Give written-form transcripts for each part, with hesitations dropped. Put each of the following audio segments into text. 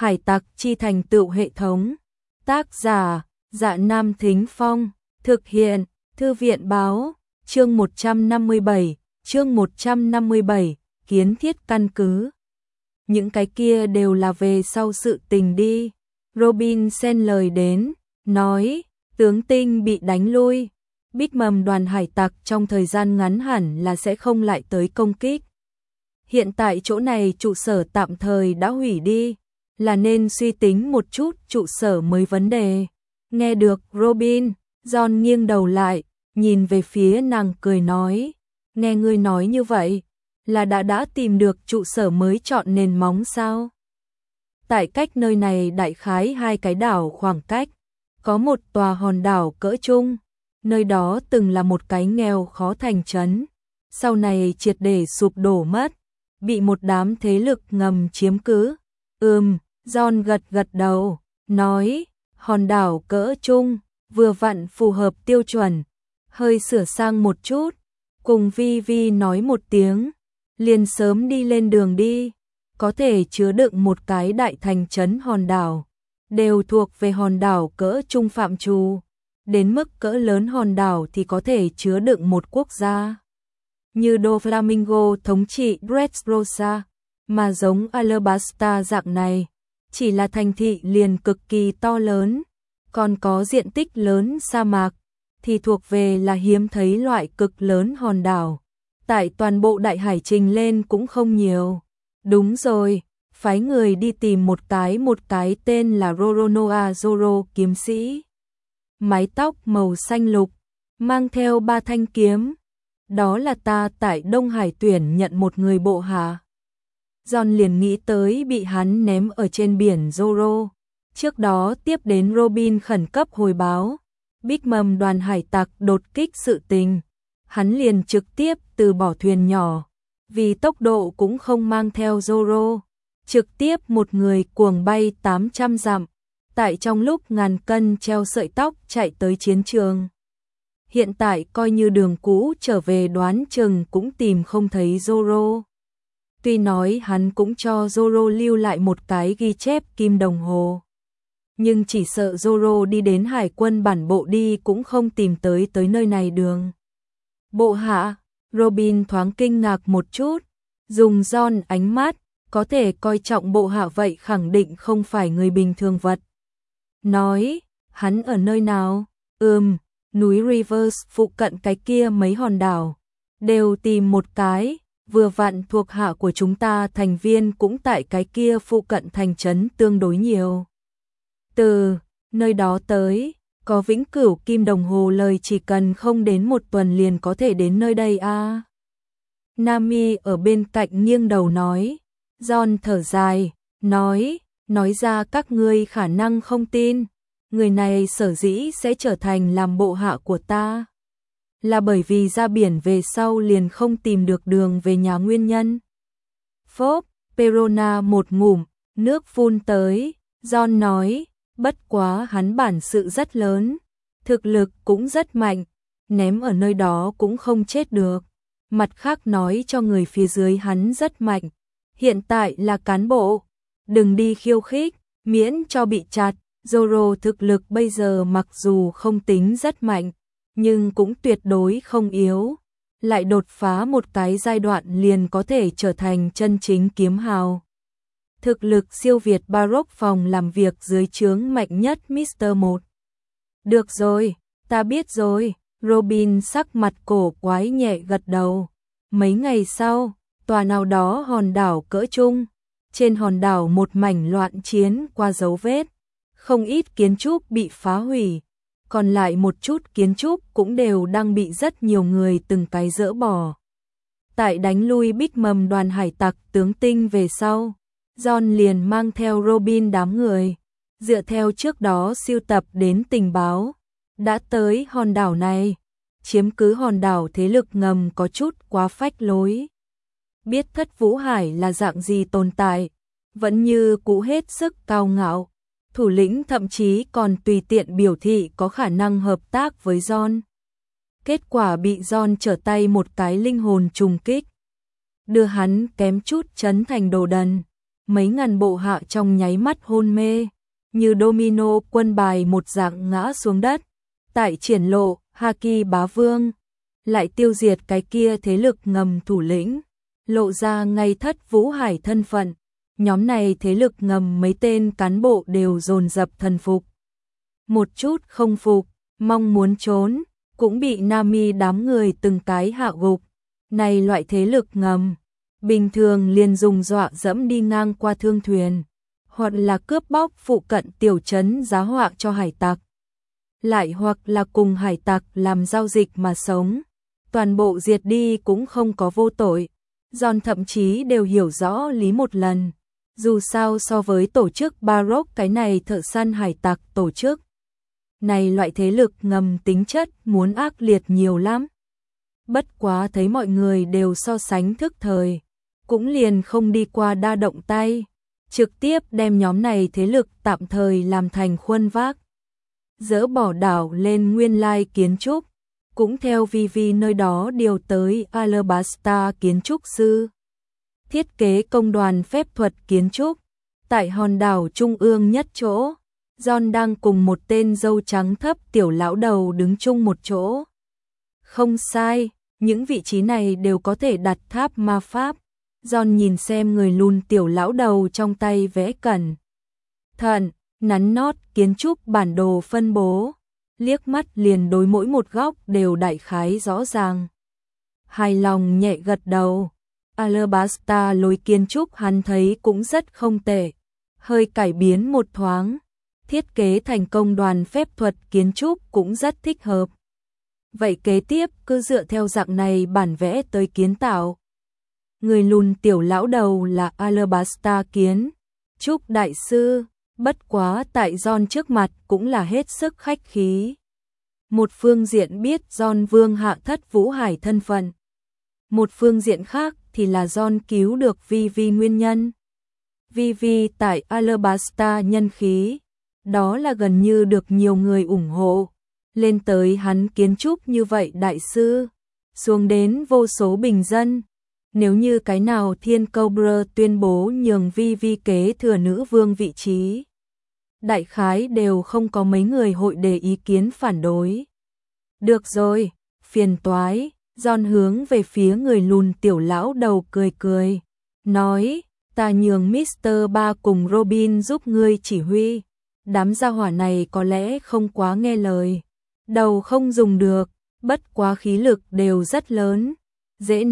Hải tặc chi thành tựu hệ thống. Tác giả: Dạ Nam Thính Phong. Thực hiện: Thư viện báo. Chương 157, kiến thiết căn cứ. Những cái kia đều là về sau sự tình đi. Robin xen lời đến, nói, tướng Tinh bị đánh lui. Big Mom đoàn hải tặc trong thời gian ngắn hẳn là sẽ không lại tới công kích. Hiện tại chỗ này trụ sở tạm thời đã hủy đi, là nên suy tính một chút trụ sở mới vấn đề. Nghe được Robin, John nghiêng đầu lại, nhìn về phía nàng cười nói, nghe ngươi nói như vậy, là đã tìm được trụ sở mới chọn nền móng sao? Tại cách nơi này đại khái 2 cái đảo khoảng cách, có một tòa hòn đảo cỡ trung, nơi đó từng là một cái nghèo khó thành trấn, sau này triệt để sụp đổ mất, bị một đám thế lực ngầm chiếm cứ. John gật đầu, nói, hòn đảo cỡ trung, vừa vặn phù hợp tiêu chuẩn, hơi sửa sang một chút, cùng Vi nói một tiếng, liền sớm đi lên đường đi, có thể chứa đựng một cái đại thành trấn hòn đảo, đều thuộc về hòn đảo cỡ trung phạm trù, đến mức cỡ lớn hòn đảo thì có thể chứa đựng một quốc gia. Như Doflamingo thống trị Dressrosa, mà giống Alabasta dạng này, chỉ là thành thị liền cực kỳ to lớn, còn có diện tích lớn sa mạc, thì thuộc về là hiếm thấy loại cực lớn hòn đảo. Tại toàn bộ đại hải trình lên cũng không nhiều. Đúng rồi, phái người đi tìm một cái tên là Roronoa Zoro kiếm sĩ. Mái tóc màu xanh lục, mang theo 3 thanh kiếm. Đó là ta tại Đông Hải tuyển nhận một người bộ hạ. John liền nghĩ tới bị hắn ném ở trên biển Zoro. Trước đó tiếp đến Robin khẩn cấp hồi báo, Big Mom đoàn hải tặc đột kích sự tình. Hắn liền trực tiếp từ bỏ thuyền nhỏ, vì tốc độ cũng không mang theo Zoro, trực tiếp một người cuồng bay 800 dặm, tại trong lúc ngàn cân treo sợi tóc chạy tới chiến trường. Hiện tại coi như đường cũ trở về đoán chừng cũng tìm không thấy Zoro. Tuy nói hắn cũng cho Zoro lưu lại một cái ghi chép kim đồng hồ, nhưng chỉ sợ Zoro đi đến hải quân bản bộ đi cũng không tìm tới nơi này đường. Bộ hạ, Robin thoáng kinh ngạc một chút, dùng John ánh mắt, có thể coi trọng bộ hạ vậy khẳng định không phải người bình thường vật. Nói, hắn ở nơi nào? Núi Rivers phụ cận cái kia mấy hòn đảo, đều tìm một cái, vừa vặn thuộc hạ của chúng ta thành viên cũng tại cái kia phụ cận thành trấn tương đối nhiều. Từ nơi đó tới, có vĩnh cửu kim đồng hồ lời chỉ cần không đến 1 tuần liền có thể đến nơi đây à. Nami ở bên cạnh nghiêng đầu nói, John thở dài, nói ra các ngươi khả năng không tin, người này sở dĩ sẽ trở thành làm bộ hạ của ta, là bởi vì ra biển về sau liền không tìm được đường về nhà nguyên nhân. Phốp, Perona một ngụm, nước phun tới, John nói, bất quá hắn bản sự rất lớn, thực lực cũng rất mạnh, ném ở nơi đó cũng không chết được. Mặt khác nói cho người phía dưới hắn rất mạnh, hiện tại là cán bộ, đừng đi khiêu khích, miễn cho bị chặt. Zoro thực lực bây giờ mặc dù không tính rất mạnh, nhưng cũng tuyệt đối không yếu, lại đột phá một cái giai đoạn liền có thể trở thành chân chính kiếm hào. Thực lực siêu việt Baroque phòng làm việc dưới trướng mạnh nhất Mr. 1. Được rồi, ta biết rồi, Robin sắc mặt cổ quái nhẹ gật đầu. Mấy ngày sau, tòa nào đó hòn đảo cỡ trung, trên hòn đảo một mảnh loạn chiến qua dấu vết, không ít kiến trúc bị phá hủy, còn lại một chút kiến trúc cũng đều đang bị rất nhiều người từng cái dỡ bỏ. Tại đánh lui Big Mom đoàn hải tặc tướng Tinh về sau, John liền mang theo Robin đám người, dựa theo trước đó siêu tập đến tình báo, đã tới hòn đảo này, chiếm cứ hòn đảo thế lực ngầm có chút quá phách lối. Biết Thất Vũ Hải là dạng gì tồn tại, vẫn như cũ hết sức cao ngạo, thủ lĩnh thậm chí còn tùy tiện biểu thị có khả năng hợp tác với John. Kết quả bị John trở tay một cái linh hồn trùng kích, đưa hắn kém chút chấn thành đồ đần. mấy ngàn bộ hạ trong nháy mắt hôn mê, như domino quân bài một dạng ngã xuống đất. Tại triển lộ, Haki bá vương lại tiêu diệt cái kia thế lực ngầm thủ lĩnh, lộ ra ngay Thất Vũ Hải thân phận. Nhóm này thế lực ngầm mấy tên cán bộ đều dồn dập thần phục. Một chút không phục, mong muốn trốn, cũng bị Nami đám người từng cái hạ gục. Này loại thế lực ngầm, bình thường liền dùng dọa dẫm đi ngang qua thương thuyền, hoặc là cướp bóc phụ cận tiểu trấn giá họa cho hải tặc, lại hoặc là cùng hải tặc làm giao dịch mà sống. Toàn bộ diệt đi cũng không có vô tội. John thậm chí đều hiểu rõ lý một lần. Dù sao so với tổ chức Baroque cái này thợ săn hải tặc tổ chức này loại thế lực ngầm tính chất muốn ác liệt nhiều lắm. Bất quá thấy mọi người đều so sánh thức thời, cũng liền không đi qua đa động tay, trực tiếp đem nhóm này thế lực tạm thời làm thành khuôn vác. Dỡ bỏ đảo lên nguyên lai kiến trúc, cũng theo Vivi nơi đó điều tới Alabasta kiến trúc sư. Thiết kế công đoàn phép thuật kiến trúc, tại hòn đảo trung ương nhất chỗ, John đang cùng một tên râu trắng thấp tiểu lão đầu đứng chung một chỗ. Không sai, những vị trí này đều có thể đặt tháp ma pháp. John nhìn xem người lùn tiểu lão đầu trong tay vẽ cẩn thận, nắn nót kiến trúc bản đồ phân bố, liếc mắt liền đối mỗi một góc đều đại khái rõ ràng. Hài lòng nhẹ gật đầu. Alabasta lối kiến trúc hắn thấy cũng rất không tệ, hơi cải biến một thoáng, thiết kế thành công đoàn phép thuật kiến trúc cũng rất thích hợp. Vậy kế tiếp cứ dựa theo dạng này bản vẽ tới kiến tạo. Người lùn tiểu lão đầu là Alabasta kiến trúc đại sư, bất quá tại John trước mặt cũng là hết sức khách khí. Một phương diện biết John vương hạ Thất Vũ Hải thân phận, một phương diện khác thì là John cứu được Vivi nguyên nhân. Vivi tại Alabasta nhân khí, đó là gần như được nhiều người ủng hộ. Lên tới hắn kiến trúc như vậy đại sư, xuống đến vô số bình dân. Nếu như cái nào Thiên Cobra tuyên bố nhường Vivi kế thừa nữ vương vị trí, đại khái đều không có mấy người hội đề ý kiến phản đối. Được rồi, phiền toái. John hướng về phía người lùn tiểu lão đầu cười cười, nói, ta nhường Mr. Ba cùng Robin giúp ngươi chỉ huy. Đám gia hỏa này có lẽ không quá nghe lời, đầu không dùng được, bất quá khí lực đều rất lớn. Dễ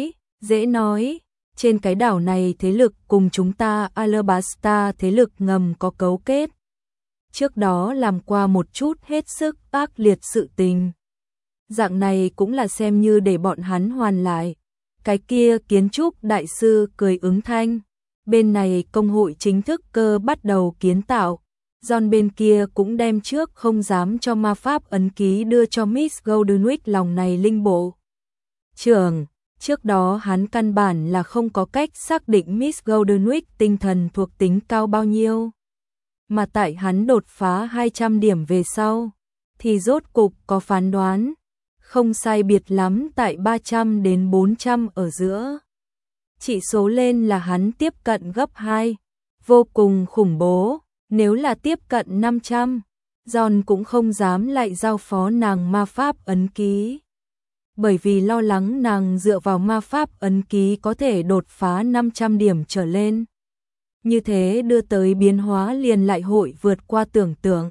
nói, trên cái đảo này thế lực cùng chúng ta Alabasta thế lực ngầm có cấu kết. Trước đó làm qua một chút hết sức ác liệt sự tình. Dạng này cũng là xem như để bọn hắn hoàn lại. Cái kia kiến trúc đại sư cười ứng thanh. Bên này công hội chính thức cơ bắt đầu kiến tạo. John bên kia cũng đem trước không dám cho ma pháp ấn ký đưa cho Miss Goldenwick lòng này linh bộ trưởng. Trước đó hắn căn bản là không có cách xác định Miss Goldenwick tinh thần thuộc tính cao bao nhiêu. Mà tại hắn đột phá 200 điểm về sau, thì rốt cục có phán đoán. Không sai biệt lắm tại 300 đến 400 ở giữa. Chỉ số lên là hắn tiếp cận gấp 2. Vô cùng khủng bố. Nếu là tiếp cận 500, John cũng không dám lại giao phó nàng ma pháp ấn ký. Bởi vì lo lắng nàng dựa vào ma pháp ấn ký có thể đột phá 500 điểm trở lên. Như thế đưa tới biến hóa liền lại hội vượt qua tưởng tượng.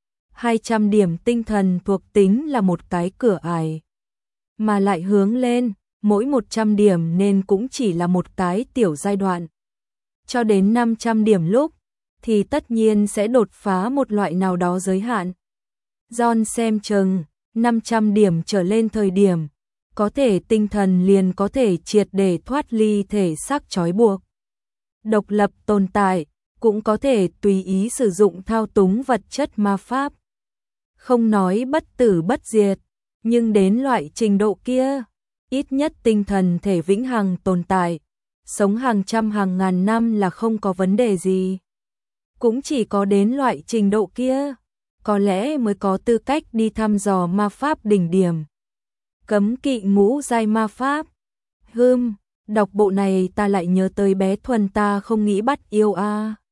200 điểm tinh thần thuộc tính là một cái cửa ải. Mà lại hướng lên, mỗi 100 điểm nên cũng chỉ là một cái tiểu giai đoạn. Cho đến 500 điểm lúc, thì tất nhiên sẽ đột phá một loại nào đó giới hạn. John xem chừng, 500 điểm trở lên thời điểm, có thể tinh thần liền có thể triệt để thoát ly thể xác trói buộc. Độc lập tồn tại, cũng có thể tùy ý sử dụng thao túng vật chất ma pháp. Không nói bất tử bất diệt, nhưng đến loại trình độ kia, ít nhất tinh thần thể vĩnh hằng tồn tại, sống hàng trăm hàng ngàn năm là không có vấn đề gì. Cũng chỉ có đến loại trình độ kia, có lẽ mới có tư cách đi thăm dò ma pháp đỉnh điểm. Cấm kỵ ngũ giai ma pháp. Đọc bộ này ta lại nhớ tới bé Thuần ta không nghĩ bắt yêu a.